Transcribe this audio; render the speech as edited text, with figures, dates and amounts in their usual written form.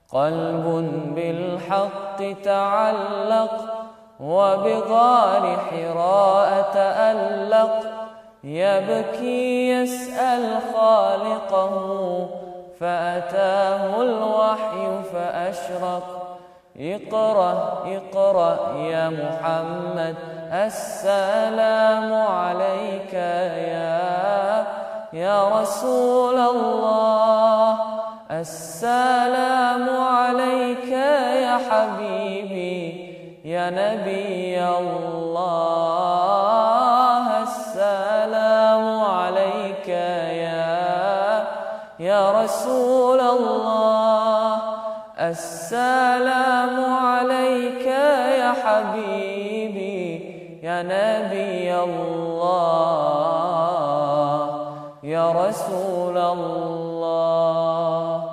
قلب بالحق تعلق وبغار حراء تألق، يبكي يسأل خالقه فأتاه الوحي فأشرق. اقرأ اقرأ يا محمد السلام عليك يا رسول الله، السلام عليك يا حبيبي يا نبي الله، السلام عليك يا رسول الله، السلام عليك يا حبيبي يا نبي الله يا رسول الله.